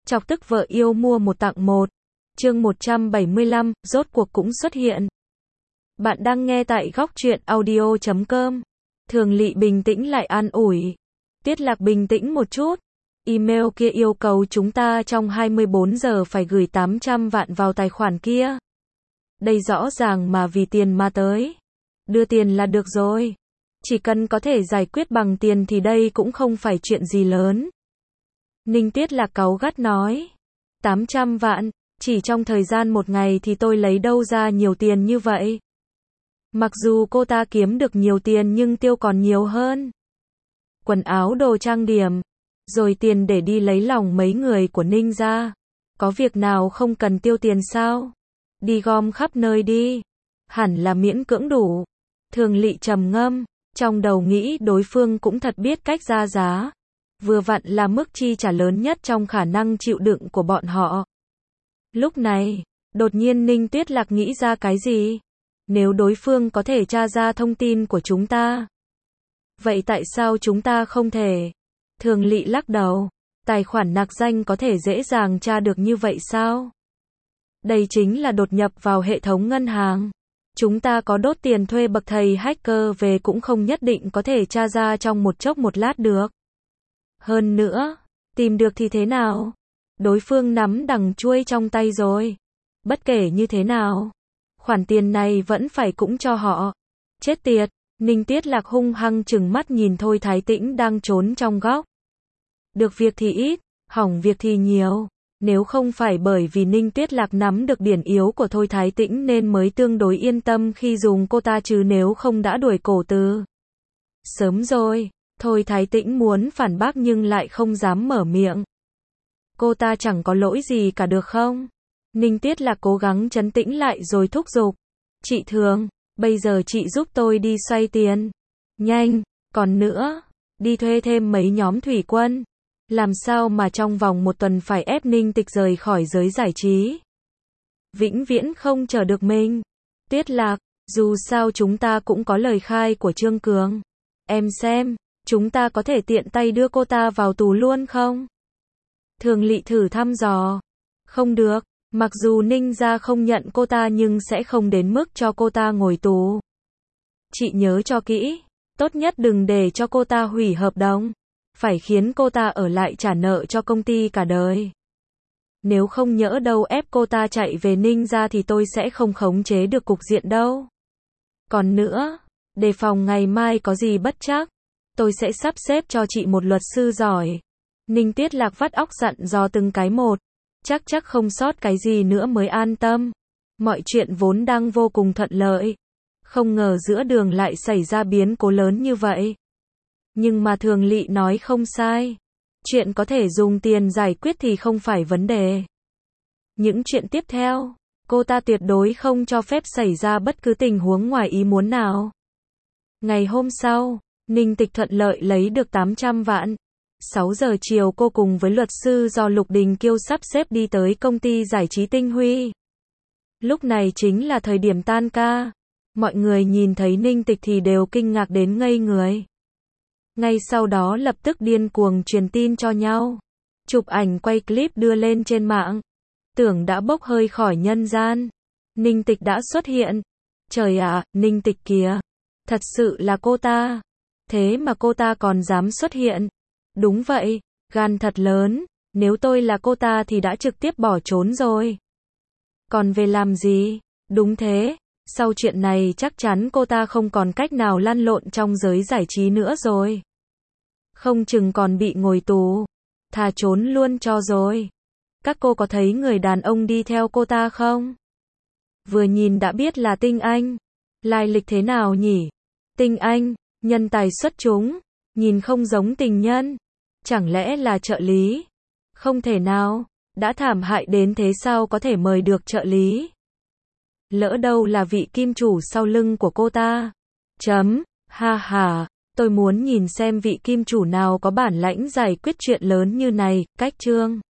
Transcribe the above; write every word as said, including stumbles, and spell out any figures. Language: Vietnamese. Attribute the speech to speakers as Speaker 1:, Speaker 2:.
Speaker 1: Chọc tức vợ yêu mua một tặng một. Chương một trăm bảy mươi lăm, rốt cuộc cũng xuất hiện. Bạn đang nghe tại góc truyện audio chấm com. Thường Lị bình tĩnh lại an ủi. Tiết Lạc bình tĩnh một chút. Email kia yêu cầu chúng ta trong hai mươi bốn giờ phải gửi tám trăm vạn vào tài khoản kia. Đây rõ ràng mà vì tiền mà tới. Đưa tiền là được rồi. Chỉ cần có thể giải quyết bằng tiền thì đây cũng không phải chuyện gì lớn. Ninh Tiết Lạc cáu gắt nói. tám trăm vạn, chỉ trong thời gian một ngày thì tôi lấy đâu ra nhiều tiền như vậy. Mặc dù cô ta kiếm được nhiều tiền nhưng tiêu còn nhiều hơn. Quần áo đồ trang điểm, rồi tiền để đi lấy lòng mấy người của Ninh gia. Có việc nào không cần tiêu tiền sao? Đi gom khắp nơi đi. Hẳn là miễn cưỡng đủ. Thường Lị trầm ngâm, trong đầu nghĩ đối phương cũng thật biết cách ra giá. Vừa vặn là mức chi trả lớn nhất trong khả năng chịu đựng của bọn họ. Lúc này, đột nhiên Ninh Tuyết Lạc nghĩ ra cái gì? Nếu đối phương có thể tra ra thông tin của chúng ta, vậy tại sao chúng ta không thể? Thường Lị lắc đầu, tài khoản nạc danh có thể dễ dàng tra được như vậy sao? Đây chính là đột nhập vào hệ thống ngân hàng. Chúng ta có đốt tiền thuê bậc thầy hacker về cũng không nhất định có thể tra ra trong một chốc một lát được. Hơn nữa, tìm được thì thế nào? Đối phương nắm đằng chuôi trong tay rồi. Bất kể như thế nào, khoản tiền này vẫn phải cũng cho họ. Chết tiệt, Ninh Tiết Lạc hung hăng trừng mắt nhìn Thôi Thái Tĩnh đang trốn trong góc. Được việc thì ít, hỏng việc thì nhiều. Nếu không phải bởi vì Ninh Tiết Lạc nắm được điểm yếu của Thôi Thái Tĩnh nên mới tương đối yên tâm khi dùng cô ta, chứ nếu không đã đuổi cổ từ sớm rồi. Thôi Thái Tĩnh muốn phản bác nhưng lại không dám mở miệng. Cô ta chẳng có lỗi gì cả được không? Ninh Tiết Lạc cố gắng trấn tĩnh lại rồi thúc giục. Chị Thường, bây giờ chị giúp tôi đi xoay tiền. Nhanh, còn nữa, đi thuê thêm mấy nhóm thủy quân. Làm sao mà trong vòng một tuần phải ép Ninh Tịch rời khỏi giới giải trí. Vĩnh viễn không chờ được mình. Tiết Lạc, dù sao chúng ta cũng có lời khai của Trương Cường. Em xem, chúng ta có thể tiện tay đưa cô ta vào tù luôn không? Thường Lị thử thăm dò. Không được, mặc dù Ninh gia không nhận cô ta nhưng sẽ không đến mức cho cô ta ngồi tù. Chị nhớ cho kỹ, tốt nhất đừng để cho cô ta hủy hợp đồng. Phải khiến cô ta ở lại trả nợ cho công ty cả đời. Nếu không nhỡ đâu ép cô ta chạy về Ninh gia thì tôi sẽ không khống chế được cục diện đâu. Còn nữa, đề phòng ngày mai có gì bất trắc, tôi sẽ sắp xếp cho chị một luật sư giỏi. Ninh Tiết Lạc vắt óc dặn dò từng cái một, chắc chắc không sót cái gì nữa mới an tâm. Mọi chuyện vốn đang vô cùng thuận lợi, không ngờ giữa đường lại xảy ra biến cố lớn như vậy. Nhưng mà Thường Lị nói không sai. Chuyện có thể dùng tiền giải quyết thì không phải vấn đề. Những chuyện tiếp theo, cô ta tuyệt đối không cho phép xảy ra bất cứ tình huống ngoài ý muốn nào. Ngày hôm sau, Ninh Tịch thuận lợi lấy được tám trăm vạn. sáu giờ chiều cô cùng với luật sư do Lục Đình Kiêu sắp xếp đi tới công ty giải trí Tinh Huy. Lúc này chính là thời điểm tan ca. Mọi người nhìn thấy Ninh Tịch thì đều kinh ngạc đến ngây người. Ngay sau đó lập tức điên cuồng truyền tin cho nhau. Chụp ảnh quay clip đưa lên trên mạng. Tưởng đã bốc hơi khỏi nhân gian. Ninh Tịch đã xuất hiện. Trời ạ, Ninh Tịch kìa. Thật sự là cô ta. Thế mà cô ta còn dám xuất hiện. Đúng vậy, gan thật lớn. Nếu tôi là cô ta thì đã trực tiếp bỏ trốn rồi. Còn về làm gì? Đúng thế. Sau chuyện này chắc chắn cô ta không còn cách nào lăn lộn trong giới giải trí nữa rồi. Không chừng còn bị ngồi tù. Thà trốn luôn cho rồi. Các cô có thấy người đàn ông đi theo cô ta không? Vừa nhìn đã biết là Tinh Anh. Lai lịch thế nào nhỉ? Tinh Anh, nhân tài xuất chúng, nhìn không giống tình nhân. Chẳng lẽ là trợ lý? Không thể nào, đã thảm hại đến thế sao có thể mời được trợ lý? Lỡ đâu là vị kim chủ sau lưng của cô ta. Chấm, ha ha, tôi muốn nhìn xem vị kim chủ nào có bản lãnh giải quyết chuyện lớn như này. Cách chương